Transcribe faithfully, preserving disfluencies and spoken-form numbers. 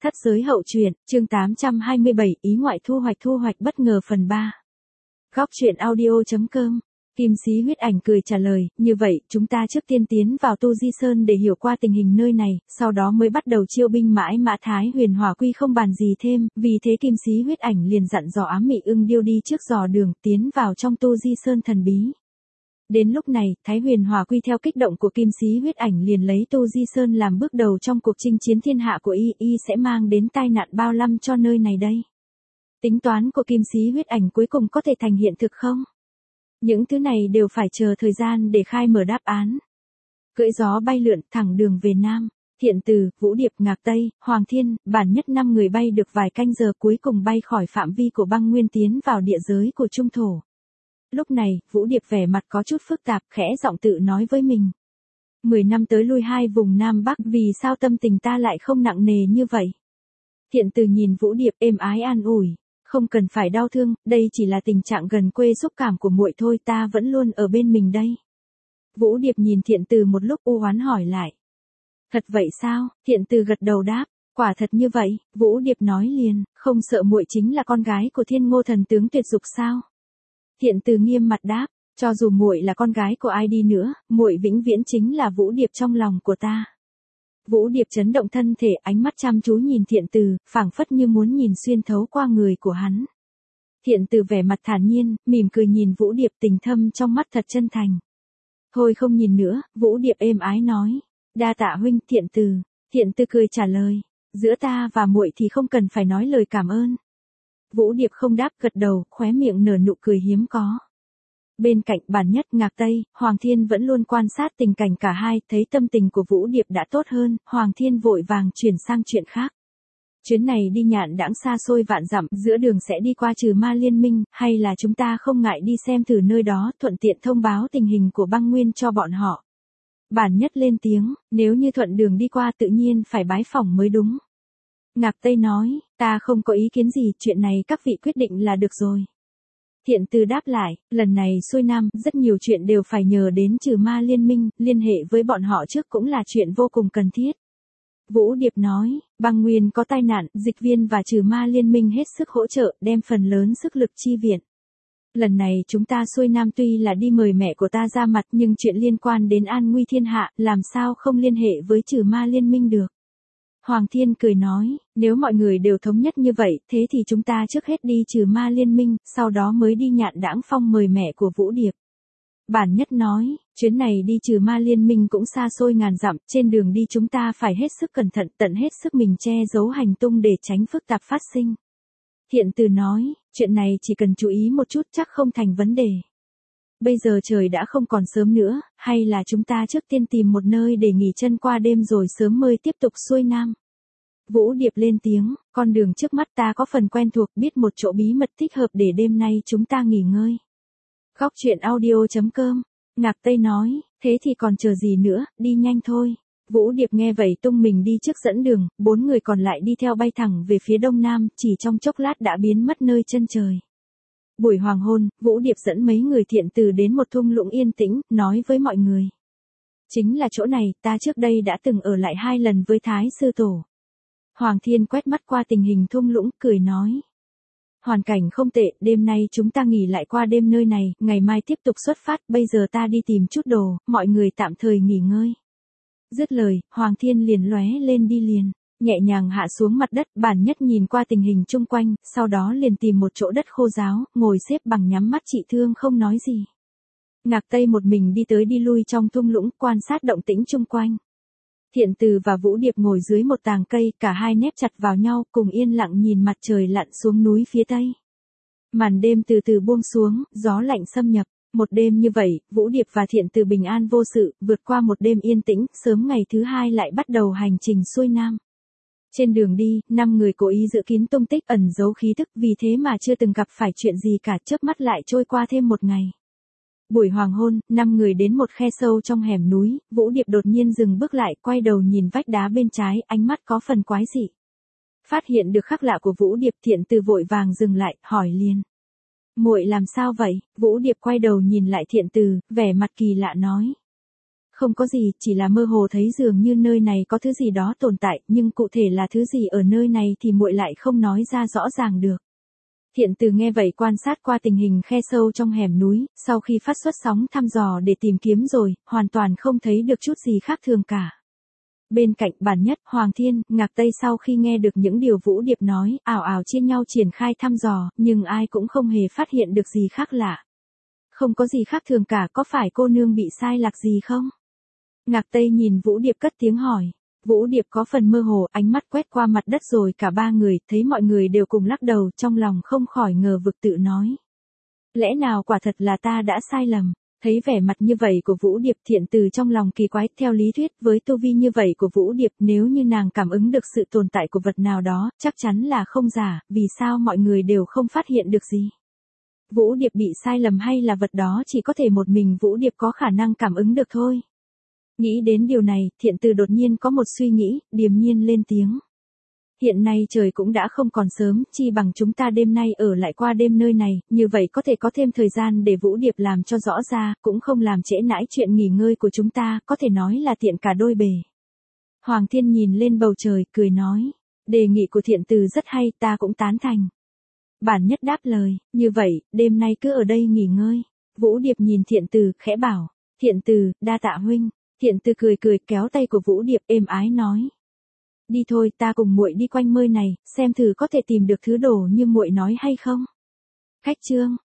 Thất giới hậu truyện, chương tám trăm hai mươi bảy, ý ngoại thu hoạch thu hoạch bất ngờ phần ba. Góc truyện audio chấm com. Kim Sĩ Huyết Ảnh cười trả lời, như vậy, chúng ta trước tiên tiến vào Tu Di Sơn để hiểu qua tình hình nơi này, sau đó mới bắt đầu chiêu binh mãi mã Thái Huyền Hỏa Quy không bàn gì thêm, vì thế Kim Sĩ Huyết Ảnh liền dặn dò Ám Mị Ưng Điêu đi trước dò đường, tiến vào trong Tu Di Sơn thần bí. Đến lúc này, Thái Huyền Hỏa Quy theo kích động của Kim Sĩ Huyết Ảnh liền lấy Tu Di Sơn làm bước đầu trong cuộc chinh chiến thiên hạ của y, y sẽ mang đến tai nạn bao năm cho nơi này đây. Tính toán của Kim Sĩ Huyết Ảnh cuối cùng có thể thành hiện thực không? Những thứ này đều phải chờ thời gian để khai mở đáp án. Cưỡi gió bay lượn thẳng đường về Nam, Thiện Từ, Vũ Điệp, Ngạc Tây, Hoàng Thiên, bản nhất năm người bay được vài canh giờ cuối cùng bay khỏi phạm vi của băng nguyên tiến vào địa giới của Trung Thổ. Lúc này, Vũ Điệp vẻ mặt có chút phức tạp, khẽ giọng tự nói với mình. Mười năm tới lui hai vùng Nam Bắc, vì sao tâm tình ta lại không nặng nề như vậy? Thiện Từ nhìn Vũ Điệp êm ái an ủi. Không cần phải đau thương, đây chỉ là tình trạng gần quê xúc cảm của muội thôi, ta vẫn luôn ở bên mình đây. Vũ Điệp nhìn Thiện Từ một lúc u oán hỏi lại. Thật vậy sao? Thiện Từ gật đầu đáp. Quả thật như vậy, Vũ Điệp nói liền, không sợ muội chính là con gái của Thiên Ngô thần tướng tuyệt dục sao? Thiện Từ nghiêm mặt đáp, cho dù muội là con gái của ai đi nữa, muội vĩnh viễn chính là Vũ Điệp trong lòng của ta. Vũ Điệp chấn động thân thể, ánh mắt chăm chú nhìn Thiện Từ, phảng phất như muốn nhìn xuyên thấu qua người của hắn. Thiện Từ vẻ mặt thản nhiên, mỉm cười nhìn Vũ Điệp, tình thâm trong mắt thật chân thành. Thôi không nhìn nữa, Vũ Điệp êm ái nói. Đa tạ huynh. Thiện Từ. Thiện Từ cười trả lời. Giữa ta và muội thì không cần phải nói lời cảm ơn. Vũ Điệp không đáp, gật đầu, khóe miệng nở nụ cười hiếm có. Bên cạnh bản nhất, Ngạc Tây, Hoàng Thiên vẫn luôn quan sát tình cảnh cả hai, thấy tâm tình của Vũ Điệp đã tốt hơn, Hoàng Thiên vội vàng chuyển sang chuyện khác. Chuyến này đi Nhạn Đãng xa xôi vạn dặm, giữa đường sẽ đi qua Trừ Ma Liên Minh, hay là chúng ta không ngại đi xem thử nơi đó, thuận tiện thông báo tình hình của băng nguyên cho bọn họ. Bản nhất lên tiếng, nếu như thuận đường đi qua tự nhiên phải bái phỏng mới đúng. Ngạc Tây nói, ta không có ý kiến gì, chuyện này các vị quyết định là được rồi. Thiện Từ đáp lại, lần này xuôi Nam, rất nhiều chuyện đều phải nhờ đến Trừ Ma Liên Minh, liên hệ với bọn họ trước cũng là chuyện vô cùng cần thiết. Vũ Điệp nói, băng nguyên có tai nạn, Dịch Viên và Trừ Ma Liên Minh hết sức hỗ trợ, đem phần lớn sức lực chi viện. Lần này chúng ta xuôi Nam tuy là đi mời mẹ của ta ra mặt, nhưng chuyện liên quan đến an nguy thiên hạ, làm sao không liên hệ với Trừ Ma Liên Minh được. Hoàng Thiên cười nói, nếu mọi người đều thống nhất như vậy, thế thì chúng ta trước hết đi Trừ Ma Liên Minh, sau đó mới đi Nhạn Đãng Phong mời mẹ của Vũ Điệp. Bản nhất nói, chuyến này đi Trừ Ma Liên Minh cũng xa xôi ngàn dặm, trên đường đi chúng ta phải hết sức cẩn thận, tận hết sức mình che giấu hành tung để tránh phức tạp phát sinh. Thiện Từ nói, chuyện này chỉ cần chú ý một chút chắc không thành vấn đề. Bây giờ trời đã không còn sớm nữa, hay là chúng ta trước tiên tìm một nơi để nghỉ chân qua đêm rồi sớm mới tiếp tục xuôi Nam. Vũ Điệp lên tiếng, con đường trước mắt ta có phần quen thuộc, biết một chỗ bí mật thích hợp để đêm nay chúng ta nghỉ ngơi. Góc truyện audio chấm com. Ngạc Tây nói, thế thì còn chờ gì nữa, đi nhanh thôi. Vũ Điệp nghe vậy tung mình đi trước dẫn đường, bốn người còn lại đi theo bay thẳng về phía đông nam, chỉ trong chốc lát đã biến mất nơi chân trời. Buổi hoàng hôn, Vũ Điệp dẫn mấy người Thiện Từ đến một thung lũng yên tĩnh, nói với mọi người. Chính là chỗ này, ta trước đây đã từng ở lại hai lần với Thái Sư Tổ. Hoàng Thiên quét mắt qua tình hình thung lũng, cười nói. Hoàn cảnh không tệ, đêm nay chúng ta nghỉ lại qua đêm nơi này, ngày mai tiếp tục xuất phát, bây giờ ta đi tìm chút đồ, mọi người tạm thời nghỉ ngơi. Dứt lời, Hoàng Thiên liền lóe lên đi liền. Nhẹ nhàng hạ xuống mặt đất, bản nhất nhìn qua tình hình chung quanh, sau đó liền tìm một chỗ đất khô ráo, ngồi xếp bằng nhắm mắt trị thương không nói gì. Ngạc Tây một mình đi tới đi lui trong thung lũng, quan sát động tĩnh chung quanh. Thiện Từ và Vũ Điệp ngồi dưới một tàng cây, cả hai nép chặt vào nhau, cùng yên lặng nhìn mặt trời lặn xuống núi phía tây. Màn đêm từ từ buông xuống, gió lạnh xâm nhập. Một đêm như vậy, Vũ Điệp và Thiện Từ bình an vô sự, vượt qua một đêm yên tĩnh, sớm ngày thứ hai lại bắt đầu hành trình xuôi Nam. Trên đường đi, năm người cố ý giữ kín tung tích, ẩn giấu khí tức, vì thế mà chưa từng gặp phải chuyện gì cả, chớp mắt lại trôi qua thêm một ngày. Buổi hoàng hôn, năm người đến một khe sâu trong hẻm núi, Vũ Điệp đột nhiên dừng bước lại, quay đầu nhìn vách đá bên trái, ánh mắt có phần quái dị. Phát hiện được khác lạ của Vũ Điệp, Thiện Từ vội vàng dừng lại, hỏi liền. Muội làm sao vậy? Vũ Điệp quay đầu nhìn lại Thiện Từ, vẻ mặt kỳ lạ nói. Không có gì, chỉ là mơ hồ thấy dường như nơi này có thứ gì đó tồn tại, nhưng cụ thể là thứ gì ở nơi này thì muội lại không nói ra rõ ràng được. Thiện Từ nghe vậy quan sát qua tình hình khe sâu trong hẻm núi, sau khi phát xuất sóng thăm dò để tìm kiếm rồi, hoàn toàn không thấy được chút gì khác thường cả. Bên cạnh Bản Nhất, Hoàng Thiên, Ngạc Tây sau khi nghe được những điều Vũ Điệp nói, ảo ảo chia nhau triển khai thăm dò, nhưng ai cũng không hề phát hiện được gì khác lạ. Không có gì khác thường cả, có phải cô nương bị sai lạc gì không? Ngạc Tây nhìn Vũ Điệp cất tiếng hỏi. Vũ Điệp có phần mơ hồ, ánh mắt quét qua mặt đất rồi cả ba người, thấy mọi người đều cùng lắc đầu, trong lòng không khỏi ngờ vực tự nói. Lẽ nào quả thật là ta đã sai lầm? Thấy vẻ mặt như vậy của Vũ Điệp, Thiện Từ trong lòng kỳ quái, theo lý thuyết với tu vi như vậy của Vũ Điệp, nếu như nàng cảm ứng được sự tồn tại của vật nào đó, chắc chắn là không giả, vì sao mọi người đều không phát hiện được gì? Vũ Điệp bị sai lầm hay là vật đó chỉ có thể một mình Vũ Điệp có khả năng cảm ứng được thôi? Nghĩ đến điều này, Thiện Từ đột nhiên có một suy nghĩ, điềm nhiên lên tiếng. Hiện nay trời cũng đã không còn sớm, chi bằng chúng ta đêm nay ở lại qua đêm nơi này, như vậy có thể có thêm thời gian để Vũ Điệp làm cho rõ ra, cũng không làm trễ nãi chuyện nghỉ ngơi của chúng ta, có thể nói là tiện cả đôi bề. Hoàng Thiên nhìn lên bầu trời, cười nói, đề nghị của Thiện Từ rất hay, ta cũng tán thành. Bản Nhất đáp lời, như vậy, đêm nay cứ ở đây nghỉ ngơi. Vũ Điệp nhìn Thiện Từ, khẽ bảo, Thiện Từ, đa tạ huynh. Thiện Từ cười cười kéo tay của Vũ Điệp êm ái nói. Đi thôi, ta cùng muội đi quanh mơi này, xem thử có thể tìm được thứ đồ như muội nói hay không. Khách trương.